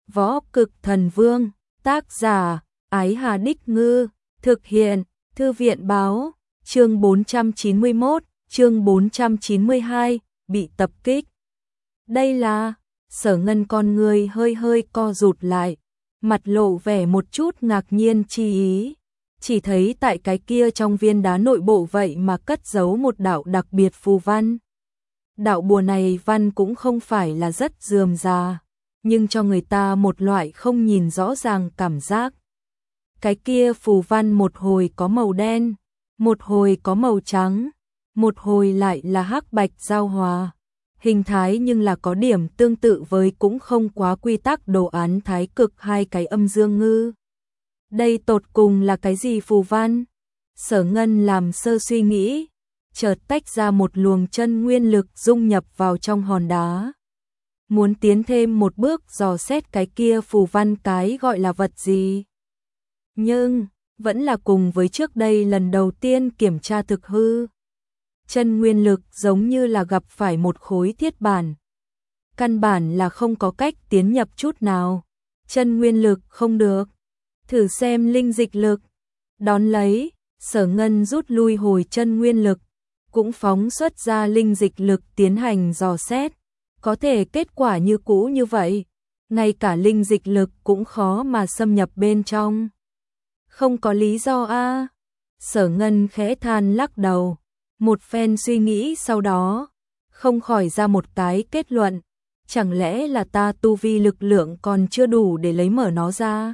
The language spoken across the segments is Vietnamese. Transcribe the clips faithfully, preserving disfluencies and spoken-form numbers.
Võ Cực Thần Vương, tác giả, Ái Hà Đích Ngư, thực hiện, Thư viện Báo, chương bốn trăm chín mươi mốt, chương bốn trăm chín mươi hai, bị tập kích. Đây là, Sở Ngân con người hơi hơi co rụt lại, mặt lộ vẻ một chút ngạc nhiên chi ý. Chỉ thấy tại cái kia trong viên đá nội bộ vậy mà cất giấu một đạo đặc biệt phù văn. Đạo bùa này văn cũng không phải là rất rườm rà, nhưng cho người ta một loại không nhìn rõ ràng cảm giác. Cái kia phù văn một hồi có màu đen, một hồi có màu trắng, một hồi lại là hắc bạch giao hòa. Hình thái nhưng là có điểm tương tự với cũng không quá quy tắc đồ án thái cực hai cái âm dương ngư. Đây tột cùng là cái gì phù văn? Sở Ngân làm sơ suy nghĩ, chợt tách ra một luồng chân nguyên lực dung nhập vào trong hòn đá. Muốn tiến thêm một bước dò xét cái kia phù văn cái gọi là vật gì. Nhưng, vẫn là cùng với trước đây lần đầu tiên kiểm tra thực hư. Chân nguyên lực giống như là gặp phải một khối thiết bản. Căn bản là không có cách tiến nhập chút nào. Chân nguyên lực không được. Thử xem linh dịch lực. Đón lấy, Sở Ngân rút lui hồi chân nguyên lực, cũng phóng xuất ra linh dịch lực tiến hành dò xét. Có thể kết quả như cũ như vậy, ngay cả linh dịch lực cũng khó mà xâm nhập bên trong. Không có lý do a. Sở Ngân khẽ than lắc đầu, một phen suy nghĩ sau đó, không khỏi ra một cái kết luận, chẳng lẽ là ta tu vi lực lượng còn chưa đủ để lấy mở nó ra.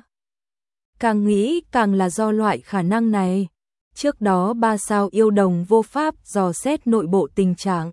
Càng nghĩ càng là do loại khả năng này. Trước đó ba sao yêu đồng vô pháp dò xét nội bộ tình trạng,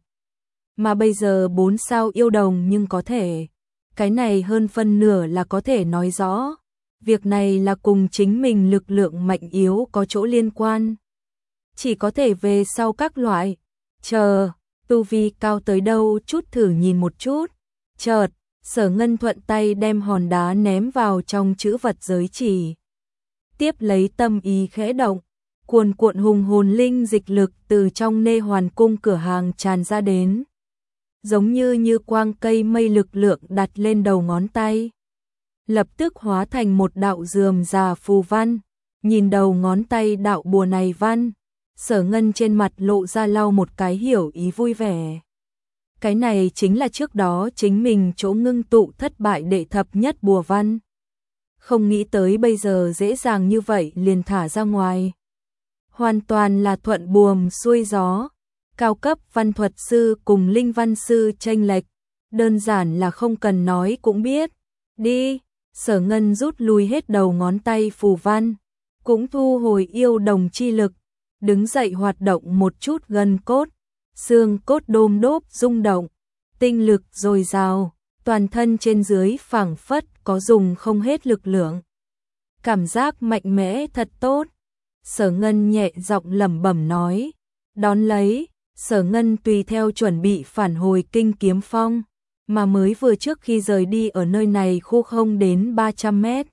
mà bây giờ bốn sao yêu đồng nhưng có thể. Cái này hơn phân nửa là có thể nói rõ, việc này là cùng chính mình lực lượng mạnh yếu có chỗ liên quan. Chỉ có thể về sau các loại, chờ, tu vi cao tới đâu chút thử nhìn một chút. Chợt, Sở Ngân thuận tay đem hòn đá ném vào trong chữ vật giới chỉ. Tiếp lấy tâm ý khẽ động, cuồn cuộn hùng hồn linh dịch lực từ trong Nê Hoàn Cung cửa hàng tràn ra đến. Giống như như quang cây mây lực lượng đặt lên đầu ngón tay. Lập tức hóa thành một đạo rườm rà phù văn. Nhìn đầu ngón tay đạo bùa này văn, Sở Ngân trên mặt lộ ra lau một cái hiểu ý vui vẻ. Cái này chính là trước đó chính mình chỗ ngưng tụ thất bại đệ thập nhất bùa văn. Không nghĩ tới bây giờ dễ dàng như vậy liền thả ra ngoài. Hoàn toàn là thuận buồm xuôi gió. Cao cấp văn thuật sư cùng linh văn sư chênh lệch, đơn giản là không cần nói cũng biết. Đi, Sở Ngân rút lui hết đầu ngón tay phù văn, cũng thu hồi yêu đồng chi lực, đứng dậy hoạt động một chút gân cốt, xương cốt đôm đốp rung động, tinh lực dồi dào, toàn thân trên dưới phảng phất có dùng không hết lực lượng. Cảm giác mạnh mẽ thật tốt. Sở Ngân nhẹ giọng lẩm bẩm nói. Đón lấy, Sở Ngân tùy theo chuẩn bị phản hồi Kinh Kiếm Phong, mà mới vừa trước khi rời đi ở nơi này khu không đến ba trăm mét.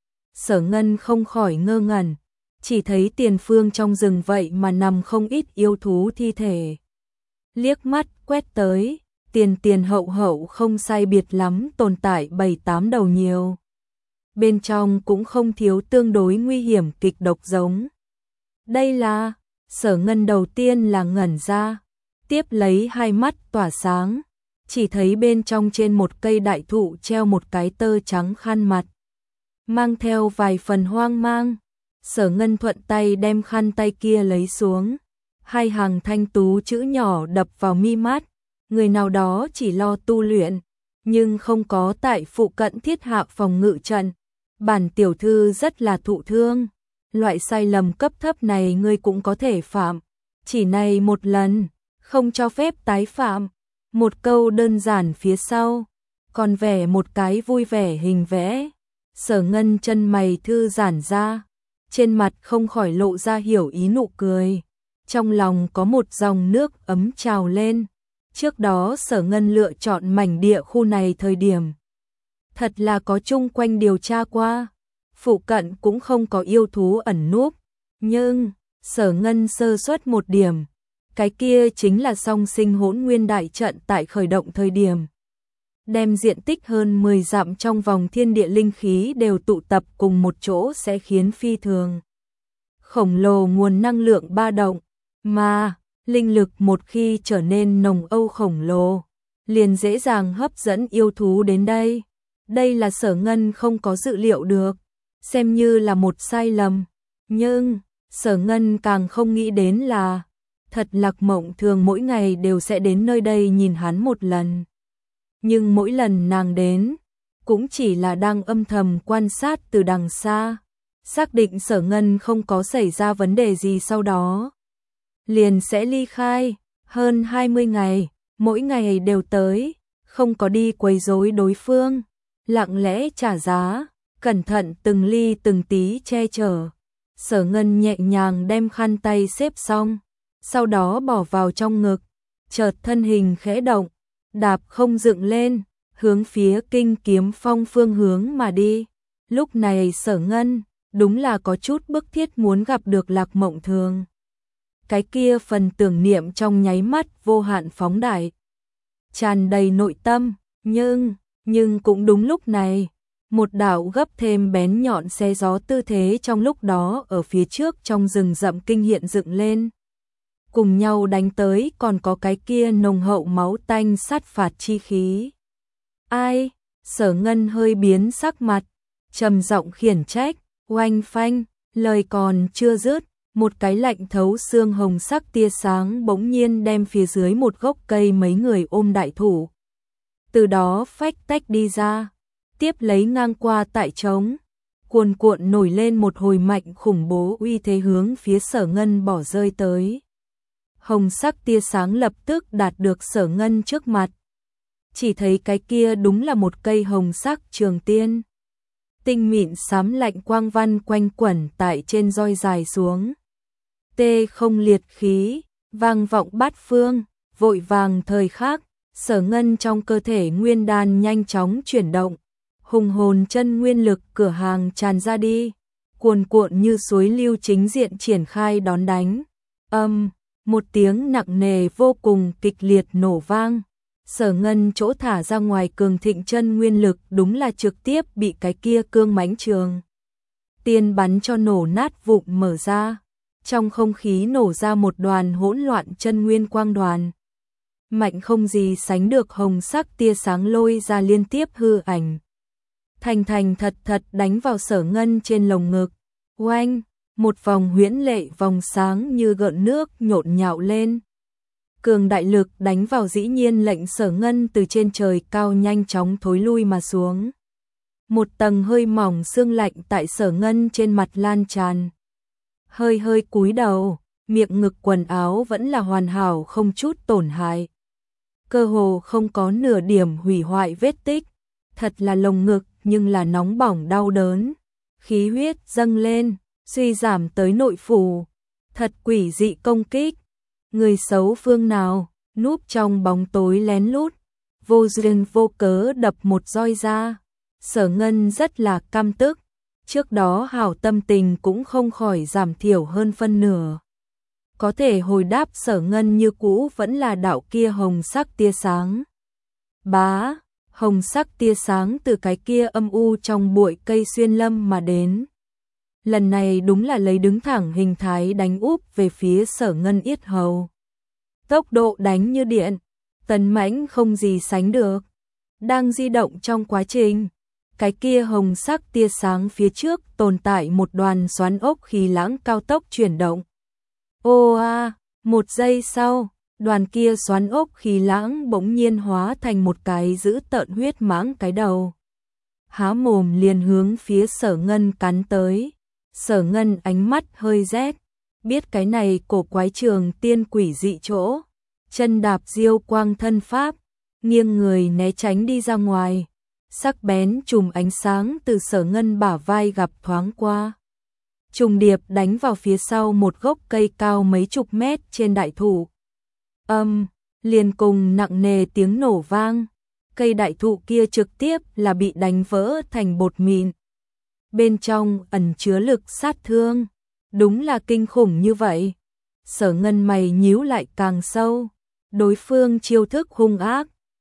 Sở Ngân không khỏi ngơ ngẩn, chỉ thấy tiền phương trong rừng vậy mà nằm không ít yêu thú thi thể. Liếc mắt quét tới, tiền tiền hậu hậu không sai biệt lắm tồn tại bảy tám đầu nhiều. Bên trong cũng không thiếu tương đối nguy hiểm kịch độc giống. Đây là, Sở Ngân đầu tiên là ngẩn ra, tiếp lấy hai mắt tỏa sáng, chỉ thấy bên trong trên một cây đại thụ treo một cái tơ trắng khăn mặt, mang theo vài phần hoang mang. Sở Ngân thuận tay đem khăn tay kia lấy xuống, hai hàng thanh tú chữ nhỏ đập vào mi mắt, người nào đó chỉ lo tu luyện, nhưng không có tại phụ cận thiết hạ phòng ngự trận. Bản tiểu thư rất là thụ thương, loại sai lầm cấp thấp này ngươi cũng có thể phạm, chỉ này một lần, không cho phép tái phạm. Một câu đơn giản phía sau, còn vẽ một cái vui vẻ hình vẽ. Sở Ngân chân mày thư giãn ra, trên mặt không khỏi lộ ra hiểu ý nụ cười, trong lòng có một dòng nước ấm trào lên. Trước đó Sở Ngân lựa chọn mảnh địa khu này thời điểm, thật là có chung quanh điều tra qua, phụ cận cũng không có yêu thú ẩn núp, nhưng Sở Ngân sơ suất một điểm, cái kia chính là song sinh hỗn nguyên đại trận tại khởi động thời điểm. đem diện tích hơn mười dặm trong vòng thiên địa linh khí đều tụ tập cùng một chỗ sẽ khiến phi thường khổng lồ nguồn năng lượng ba động, mà linh lực một khi trở nên nồng âu khổng lồ, liền dễ dàng hấp dẫn yêu thú đến đây. Đây là Sở Ngân không có dự liệu được, xem như là một sai lầm, nhưng Sở Ngân càng không nghĩ đến là thật Lạc Mộng thường mỗi ngày đều sẽ đến nơi đây nhìn hắn một lần. Nhưng mỗi lần nàng đến, cũng chỉ là đang âm thầm quan sát từ đằng xa, xác định Sở Ngân không có xảy ra vấn đề gì sau đó. Liền sẽ ly khai, hơn hai mươi ngày, mỗi ngày đều tới, không có đi quấy rối đối phương, lặng lẽ trả giá, cẩn thận từng ly từng tí che chở. Sở Ngân nhẹ nhàng đem khăn tay xếp xong, sau đó bỏ vào trong ngực, chợt thân hình khẽ động, đạp không dựng lên, hướng phía Kinh Kiếm Phong phương hướng mà đi. Lúc này Sở Ngân đúng là có chút bức thiết muốn gặp được Lạc Mộng Thường. Cái kia phần tưởng niệm trong nháy mắt vô hạn phóng đại, tràn đầy nội tâm, nhưng, nhưng cũng đúng lúc này, một đạo gấp thêm bén nhọn xé gió tư thế trong lúc đó ở phía trước trong rừng rậm kinh hiện dựng lên. Cùng nhau đánh tới còn có cái kia nồng hậu máu tanh sát phạt chi khí. Ai? Sở Ngân hơi biến sắc mặt, trầm giọng khiển trách, oanh phanh, lời còn chưa dứt, một cái lạnh thấu xương hồng sắc tia sáng bỗng nhiên đem phía dưới một gốc cây mấy người ôm đại thủ. Từ đó phách tách đi ra, tiếp lấy ngang qua tại trống, cuồn cuộn nổi lên một hồi mạnh khủng bố uy thế hướng phía Sở Ngân bỏ rơi tới. Hồng sắc tia sáng lập tức đạt được Sở Ngân trước mặt. Chỉ thấy cái kia đúng là một cây hồng sắc trường tiên. Tinh mịn xám lạnh quang văn quanh quẩn tại trên roi dài xuống. Tê không liệt khí, vang vọng bát phương, vội vàng thời khắc, Sở Ngân trong cơ thể nguyên đan nhanh chóng chuyển động. Hùng hồn chân nguyên lực cửa hàng tràn ra đi, cuồn cuộn như suối lưu chính diện triển khai đón đánh. Âm, một tiếng nặng nề vô cùng kịch liệt nổ vang. Sở Ngân chỗ thả ra ngoài cường thịnh chân nguyên lực đúng là trực tiếp bị cái kia cương mãnh trường tiên bắn cho nổ nát vụn mở ra. Trong không khí nổ ra một đoàn hỗn loạn chân nguyên quang đoàn. Mạnh không gì sánh được hồng sắc tia sáng lôi ra liên tiếp hư ảnh. Thành thành thật thật đánh vào Sở Ngân trên lồng ngực. Oanh, một vòng huyễn lệ vòng sáng như gợn nước nhộn nhạo lên. Cường đại lực đánh vào dĩ nhiên lệnh Sở Ngân từ trên trời cao nhanh chóng thối lui mà xuống. Một tầng hơi mỏng sương lạnh tại Sở Ngân trên mặt lan tràn. Hơi hơi cúi đầu, miệng ngực quần áo vẫn là hoàn hảo không chút tổn hại. Cơ hồ không có nửa điểm hủy hoại vết tích. Thật là lồng ngực nhưng là nóng bỏng đau đớn. Khí huyết dâng lên, suy giảm tới nội phủ. Thật quỷ dị công kích. Người xấu phương nào, núp trong bóng tối lén lút, vô duyên vô cớ đập một roi ra. Sở Ngân rất là căm tức. Trước đó hảo tâm tình cũng không khỏi giảm thiểu hơn phân nửa. Có thể hồi đáp Sở Ngân như cũ vẫn là đạo kia hồng sắc tia sáng. Bá, hồng sắc tia sáng từ cái kia âm u trong bụi cây xuyên lâm mà đến. Lần này đúng là lấy đứng thẳng hình thái đánh úp về phía Sở Ngân yết hầu. Tốc độ đánh như điện, tấn mãnh không gì sánh được. Đang di động trong quá trình, cái kia hồng sắc tia sáng phía trước tồn tại một đoàn xoắn ốc khí lãng cao tốc chuyển động. Ô a, một giây sau, đoàn kia xoắn ốc khí lãng bỗng nhiên hóa thành một cái dữ tợn huyết mãng cái đầu. Há mồm liền hướng phía Sở Ngân cắn tới. Sở Ngân ánh mắt hơi rét, biết cái này cổ quái trường tiên quỷ dị chỗ. Chân đạp diêu quang thân pháp, nghiêng người né tránh đi ra ngoài. Sắc bén chùm ánh sáng từ Sở Ngân bả vai gặp thoáng qua. Trùng điệp đánh vào phía sau một gốc cây cao mấy chục mét trên đại thụ. Âm, liền cùng nặng nề tiếng nổ vang. Cây đại thụ kia trực tiếp là bị đánh vỡ thành bột mịn. Bên trong ẩn chứa lực sát thương. Đúng là kinh khủng như vậy. Sở Ngân mày nhíu lại càng sâu. Đối phương chiêu thức hung ác.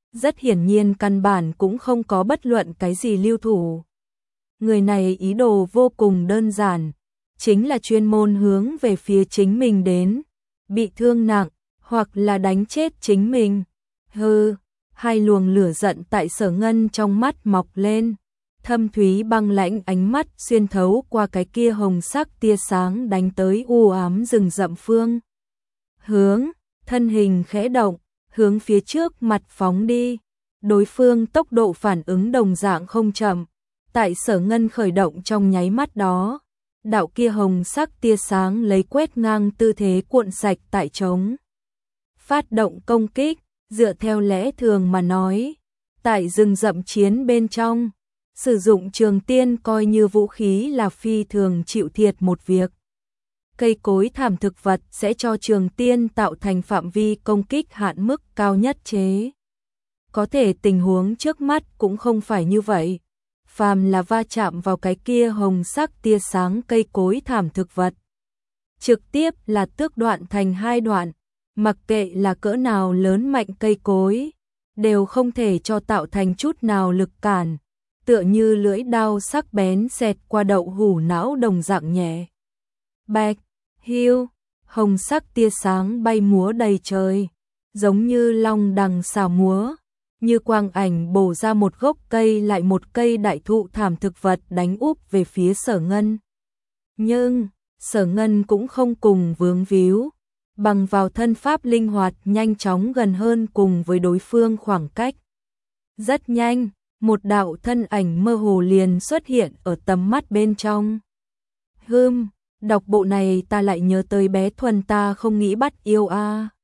Rất hiển nhiên căn bản cũng không có bất luận cái gì lưu thủ. Người này ý đồ vô cùng đơn giản, chính là chuyên môn hướng về phía chính mình đến, bị thương nặng, hoặc là đánh chết chính mình. Hừ, hai luồng lửa giận tại Sở Ngân trong mắt mọc lên, thâm thúy băng lãnh ánh mắt xuyên thấu qua cái kia hồng sắc tia sáng đánh tới u ám rừng rậm phương. Hướng, thân hình khẽ động, hướng phía trước mặt phóng đi. Đối phương tốc độ phản ứng đồng dạng không chậm, tại Sở Ngân khởi động trong nháy mắt đó, đạo kia hồng sắc tia sáng lấy quét ngang tư thế cuộn sạch tại trống. Phát động công kích, dựa theo lẽ thường mà nói, tại rừng rậm chiến bên trong, sử dụng trường tiên coi như vũ khí là phi thường chịu thiệt một việc. Cây cối thảm thực vật sẽ cho trường tiên tạo thành phạm vi công kích hạn mức cao nhất chế. Có thể tình huống trước mắt cũng không phải như vậy. Phàm là va chạm vào cái kia hồng sắc tia sáng cây cối thảm thực vật, trực tiếp là tước đoạn thành hai đoạn, mặc kệ là cỡ nào lớn mạnh cây cối, đều không thể cho tạo thành chút nào lực cản, tựa như lưỡi đao sắc bén xẹt qua đậu hủ não đồng dạng nhẹ. Bạch, hiu, hồng sắc tia sáng bay múa đầy trời, giống như long đằng xào múa, như quang ảnh bổ ra một gốc cây lại một cây đại thụ thảm thực vật đánh úp về phía Sở Ngân. Nhưng, Sở Ngân cũng không cùng vướng víu, bằng vào thân pháp linh hoạt nhanh chóng gần hơn cùng với đối phương khoảng cách. Rất nhanh, một đạo thân ảnh mơ hồ liền xuất hiện ở tầm mắt bên trong. Hừm, đọc bộ này ta lại nhớ tới bé Thuần ta không nghĩ bắt yêu a.